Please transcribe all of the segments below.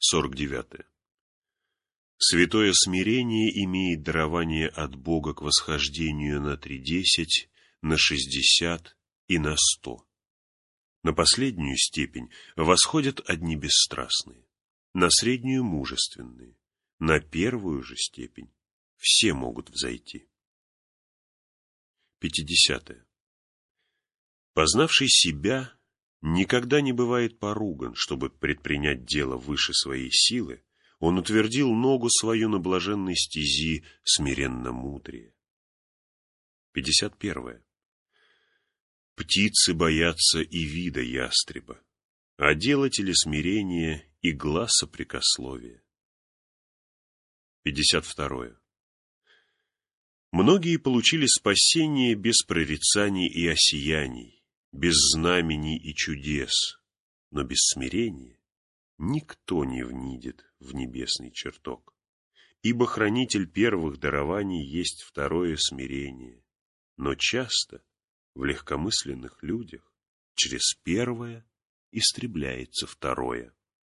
49. Святое смирение имеет дарование от Бога к восхождению на 30, на 60 и на 100. На последнюю степень восходят одни бесстрастные, на среднюю – мужественные, на первую же степень все могут взойти. 50. Познавший себя никогда не бывает поруган, чтобы предпринять дело выше своей силы, он утвердил ногу свою на блаженной стези смиренно-мудрее. 51. Птицы боятся и вида ястреба, а делатели смирения и глаз соприкословия. 52. Многие получили спасение без прорицаний и осияний, без знамений и чудес, но без смирения никто не внидит в небесный чертог, ибо хранитель первых дарований есть второе смирение, но часто в легкомысленных людях через первое истребляется второе.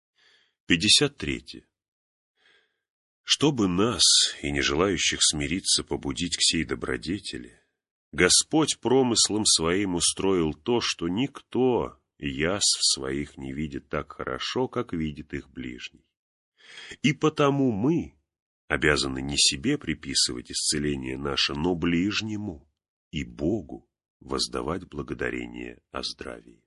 53. Чтобы нас, и не желающих смириться, побудить к сей добродетели, Господь промыслом своим устроил то, что никто язв своих не видит так хорошо, как видит их ближний. И потому мы обязаны не себе приписывать исцеление наше, но ближнему и Богу воздавать благодарение о здравии.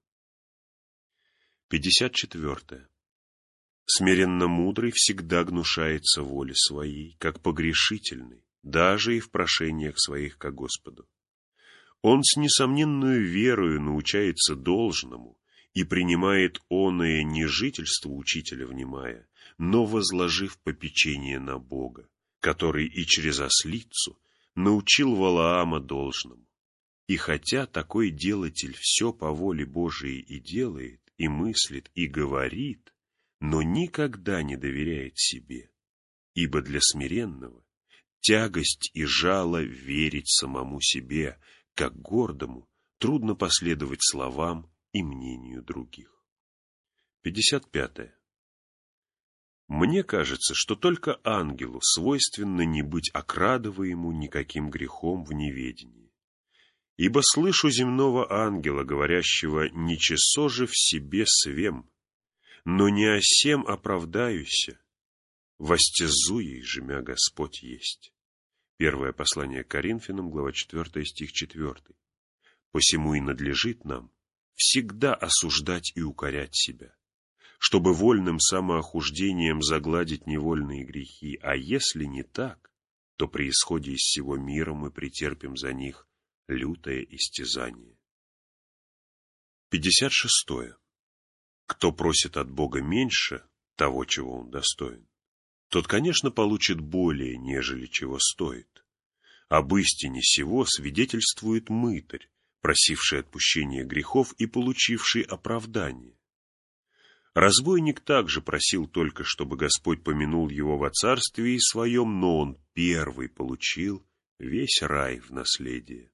54. Смиренно-мудрый всегда гнушается воли своей, как погрешительный, даже и в прошениях своих ко Господу. Он с несомненную верою научается должному и принимает оное не жительство учителя внимая, но возложив попечение на Бога, который и через ослицу научил Валаама должному. И хотя такой делатель все по воле Божией и делает, и мыслит, и говорит, но никогда не доверяет себе, ибо для смиренного тягость и жало верить самому себе, как гордому трудно последовать словам и мнению других. 55. Мне кажется, что только ангелу свойственно не быть окрадываемому никаким грехом в неведении. Ибо слышу земного ангела, говорящего: «Ничего же в себе свем, но не о сем оправдаюся, востязуей жемя Господь есть». Первое послание к Коринфянам, глава 4, стих 4. Посему и надлежит нам всегда осуждать и укорять себя, чтобы вольным самоохуждением загладить невольные грехи, а если не так, то при исходе из сего мира мы претерпим за них лютое истязание. 56. Кто просит от Бога меньше того, чего он достоин, тот, конечно, получит более, нежели чего стоит. Об истине сего свидетельствует мытарь, просивший отпущения грехов и получивший оправдание. Разбойник также просил только, чтобы Господь помянул его во царстве своем, но он первый получил весь рай в наследие.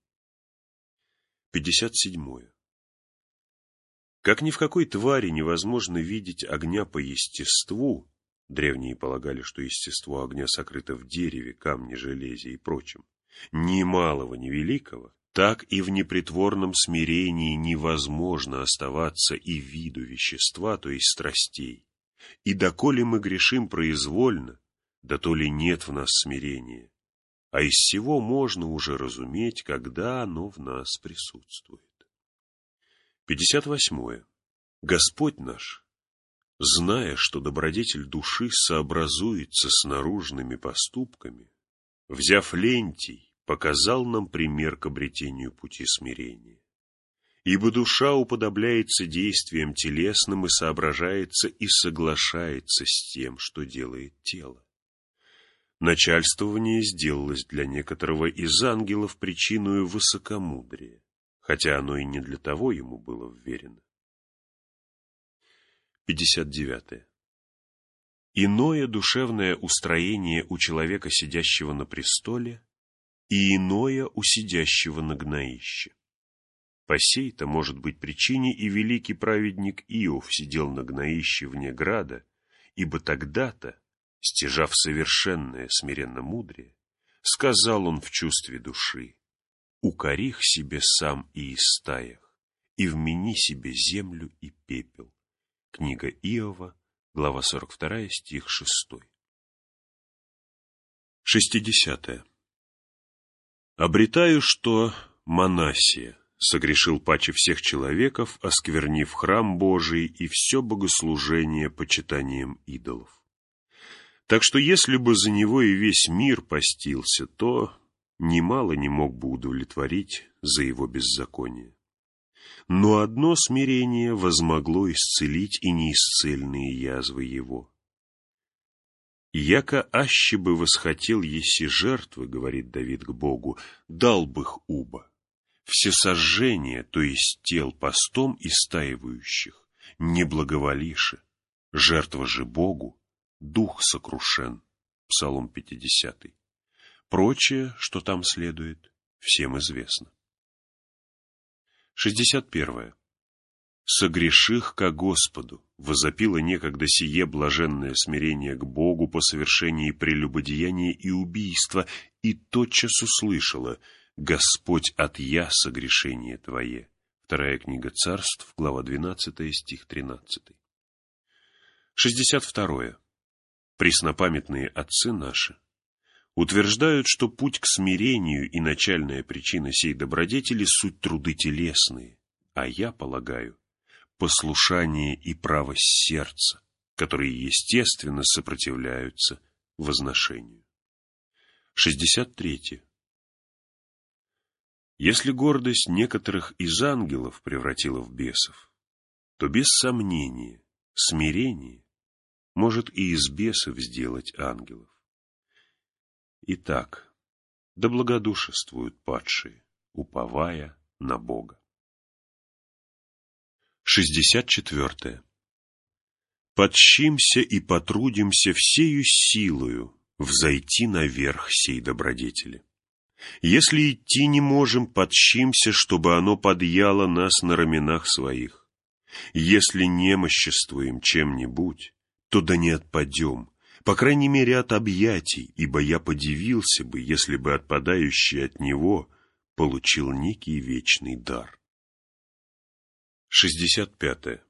57. Как ни в какой твари невозможно видеть огня по естеству, древние полагали, что естество огня сокрыто в дереве, камне, железе и прочем, ни малого, ни великого, так и в непритворном смирении невозможно оставаться и виду вещества, то есть страстей. И доколе мы грешим произвольно, да то ли нет в нас смирения, а из всего можно уже разуметь, когда оно в нас присутствует. 58. Господь наш, зная, что добродетель души сообразуется с наружными поступками, взяв лентий, показал нам пример к обретению пути смирения. Ибо душа уподобляется действиям телесным и соображается и соглашается с тем, что делает тело. Начальствование сделалось для некоторого из ангелов причиною высокомудрия, хотя оно и не для того ему было вверено. 59. Иное душевное устроение у человека, сидящего на престоле, и иное у сидящего на гноище. По сей-то, может быть, причине и великий праведник Иов сидел на гноище вне града, ибо тогда-то, стяжав совершенное смиренномудрие, сказал он в чувстве души: «Укорих себе сам и истаях, и вмени себе землю и пепел». Книга Иова, глава 42, стих 6. 60. «Обретаю, что Манассия согрешил паче всех человеков, осквернив храм Божий и все богослужение почитанием идолов. Так что если бы за него и весь мир постился, то немало не мог бы удовлетворить за его беззаконие. Но одно смирение возмогло исцелить и неисцельные язвы его. «Яко аще бы восхотел еси жертвы, — говорит Давид к Богу, — дал бы их уба. Всесожжение, то есть тел постом истаивающих, не благоволише. Жертва же Богу, дух сокрушен». Псалом 50. Прочее, что там следует, всем известно. 61. «Согреших ко Господу, возопило некогда сие блаженное смирение к Богу по совершении прелюбодеяния и убийства, и тотчас услышала: Господь отъя согрешение твое». Вторая книга Царств, глава 12, стих 13. 62. Преснопамятные отцы наши утверждают, что путь к смирению и начальная причина сей добродетели суть труды телесные, а я полагаю, послушание и правость сердца, которые естественно сопротивляются возношению. 63. Если гордость некоторых из ангелов превратила в бесов, то без сомнения смирение может и из бесов сделать ангелов. Итак, да благодушествуют падшие, уповая на Бога. 64. «Подщимся и потрудимся всею силою взойти наверх сей добродетели. Если идти не можем, подщимся, чтобы оно подъяло нас на раменах своих. Если немоществуем чем-нибудь, то да не отпадем, по крайней мере от объятий, ибо я подивился бы, если бы отпадающий от него получил некий вечный дар». 65.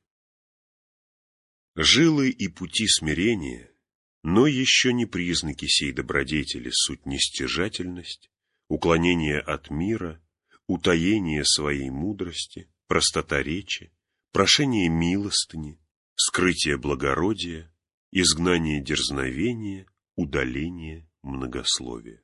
«Жилы и пути смирения, но еще не признаки сей добродетели, суть нестяжательность, уклонение от мира, утаение своей мудрости, простота речи, прошение милостыни, скрытие благородия, изгнание дерзновения, удаление многословия».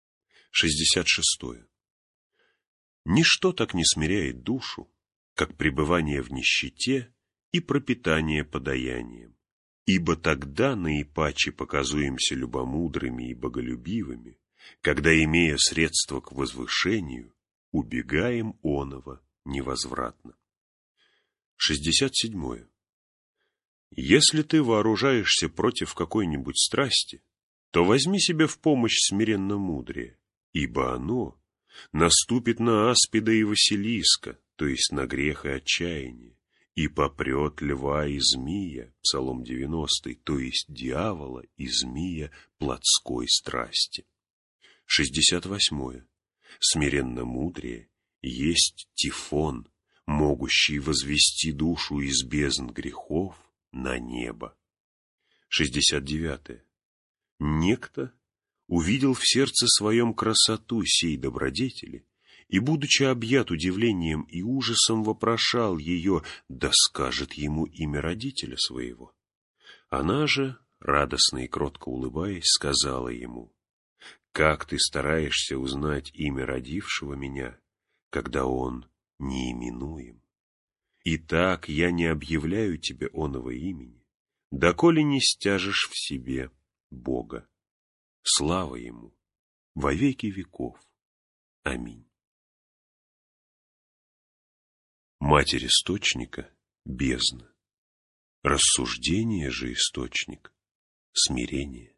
66. «Ничто так не смиряет душу, как пребывание в нищете и пропитание подаянием, ибо тогда наипаче показуемся любомудрыми и боголюбивыми, когда, имея средства к возвышению, убегаем оного невозвратно». 67. «Если ты вооружаешься против какой-нибудь страсти, то возьми себе в помощь смиренно-мудрее, ибо оно наступит на аспида и Василиска, то есть на грех и отчаяние, и попрет льва и змея, Псалом 90, то есть дьявола и змея плотской страсти». 68. «Смиренно-мудрее есть Тифон, могущий возвести душу из бездн грехов на небо». 69. «Некто увидел в сердце своем красоту сей добродетели, и, будучи объят удивлением и ужасом, вопрошал ее, да скажет ему имя родителя своего. Она же, радостно и кротко улыбаясь, сказала ему: как ты стараешься узнать имя родившего меня, когда он неименуем? Итак, я не объявляю тебе оного имени, доколе не стяжешь в себе Бога. Слава ему во веки веков. Аминь». Матерь источника — бездна, рассуждение же источник — смирение.